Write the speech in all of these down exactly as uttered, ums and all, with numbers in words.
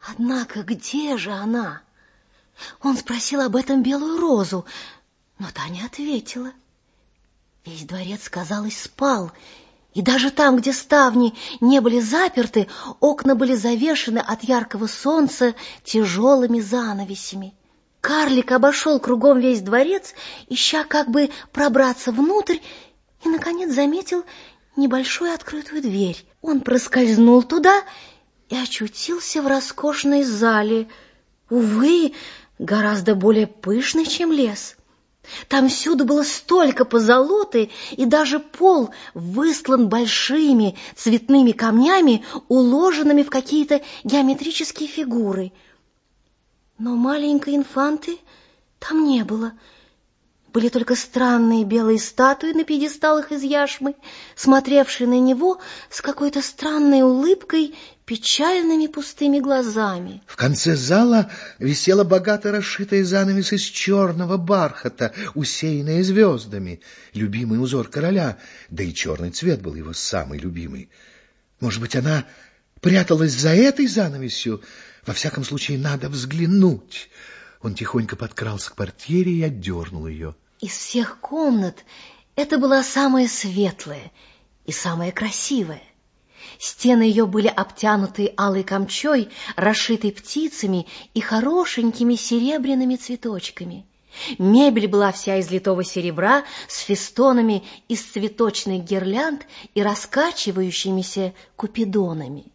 Однако где же она? Он спросил об этом белую розу, но та не ответила. Весь дворец, казалось, спал, и даже там, где ставни не были заперты, окна были завешены от яркого солнца тяжелыми занавесями. Карлик обошел кругом весь дворец, ища как бы пробраться внутрь, и, наконец, заметил небольшую открытую дверь. Он проскользнул туда и очутился в роскошной зале, увы, гораздо более пышной, чем лес. Там всюду было столько позолоты, и даже пол выстлан большими цветными камнями, уложенными в какие-то геометрические фигуры. Но маленькой инфанты там не было. Были только странные белые статуи на пьедесталах из яшмы, смотревшие на него с какой-то странной улыбкой, печальными пустыми глазами. В конце зала висела богато расшитая занавес из черного бархата, усеянная звездами, любимый узор короля, да и черный цвет был его самый любимый. Может быть, она пряталась за этой занавесью? Во всяком случае, надо взглянуть. Он тихонько подкрался к портьере и отдернул ее. Из всех комнат это была самая светлая и самая красивая. Стены ее были обтянуты алой камчой, расшитой птицами и хорошенькими серебряными цветочками. Мебель была вся из литого серебра с фестонами из цветочных гирлянд и раскачивающимися купидонами.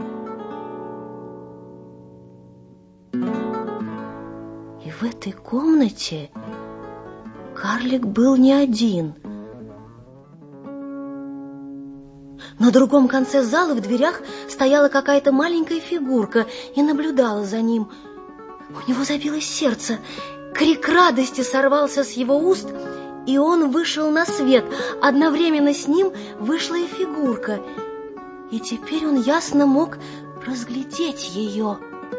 И в этой комнате карлик был не один. На другом конце зала в дверях стояла какая-то маленькая фигурка и наблюдала за ним. У него забилось сердце. Крик радости сорвался с его уст, и он вышел на свет. Одновременно с ним вышла и фигурка, и теперь он ясно мог разглядеть ее.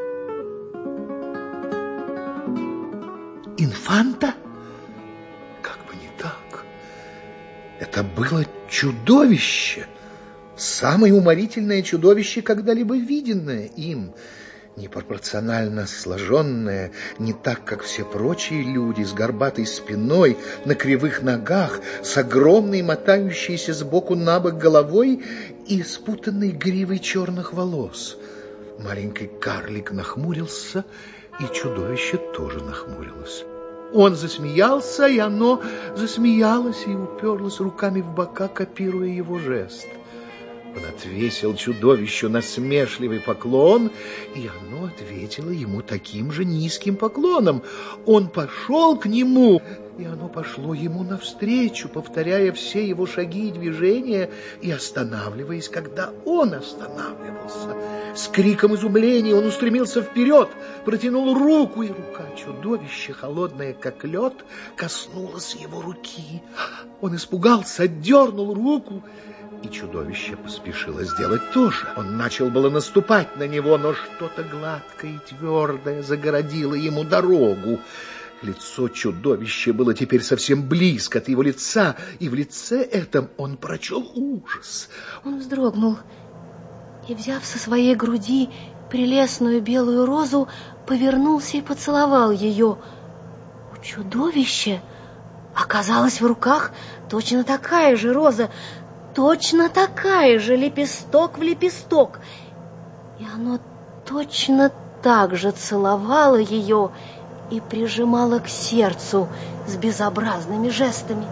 Инфанта? Как бы не так. Это было чудовище. Самое уморительное чудовище, когда-либо виденное им. Непропорционально сложенное, не так, как все прочие люди, с горбатой спиной, на кривых ногах, с огромной мотающейся сбоку на бок головой и спутанной гривой черных волос. Маленький карлик нахмурился, и чудовище тоже нахмурилось. Он засмеялся, и оно засмеялось и уперлось руками в бока, копируя его жест. Он отвесил чудовищу насмешливый поклон, и оно ответило ему таким же низким поклоном. Он пошел к нему, и оно пошло ему навстречу, повторяя все его шаги и движения и останавливаясь, когда он останавливался. С криком изумления он устремился вперед, протянул руку, и рука чудовища, холодная как лед, коснулась его руки. Он испугался, отдернул руку, и чудовище поспешило сделать то же. Он начал было наступать на него, но что-то гладкое и твердое загородило ему дорогу. Лицо чудовища было теперь совсем близко от его лица, и в лице этом он прочел ужас. Он вздрогнул и, взяв со своей груди прелестную белую розу, повернулся и поцеловал ее. У чудовища оказалась в руках точно такая же роза, точно такая же, лепесток в лепесток. И оно точно так же целовало ее и прижимало к сердцу с безобразными жестами.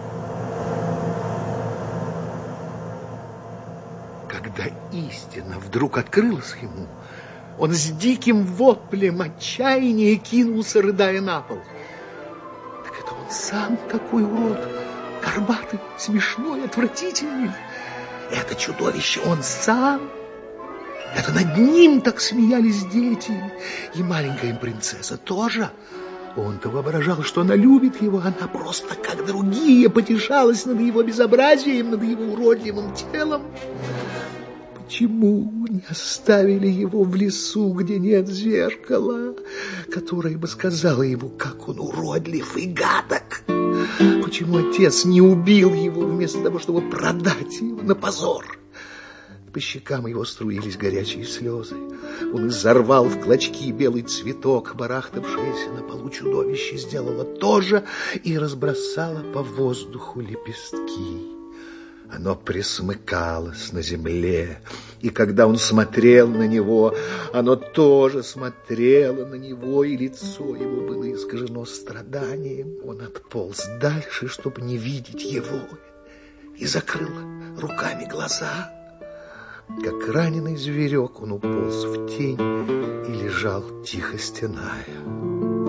Когда истина вдруг открылась ему, он с диким воплем отчаяния кинулся, рыдая на пол. Так это он сам такой урод, горбатый, смешной, отвратительный. Это чудовище он сам. Это над ним так смеялись дети. И маленькая принцесса тоже. Он-то воображал, что она любит его. Она просто, как другие, потешалась над его безобразием, над его уродливым телом. Почему не оставили его в лесу, где нет зеркала, которое бы сказало ему, как он уродлив и гадок? Почему отец не убил его вместо того, чтобы продать его на позор? По щекам его струились горячие слезы. Он изорвал в клочки белый цветок. Барахтавшееся на полу чудовище сделало то же и разбросало по воздуху лепестки. Оно пресмыкалось на земле, и когда он смотрел на него, оно тоже смотрело на него, и лицо его было искажено страданием. Он отполз дальше, чтобы не видеть его, и закрыл руками глаза. Как раненый зверек он уполз в тень и лежал, тихо стеная.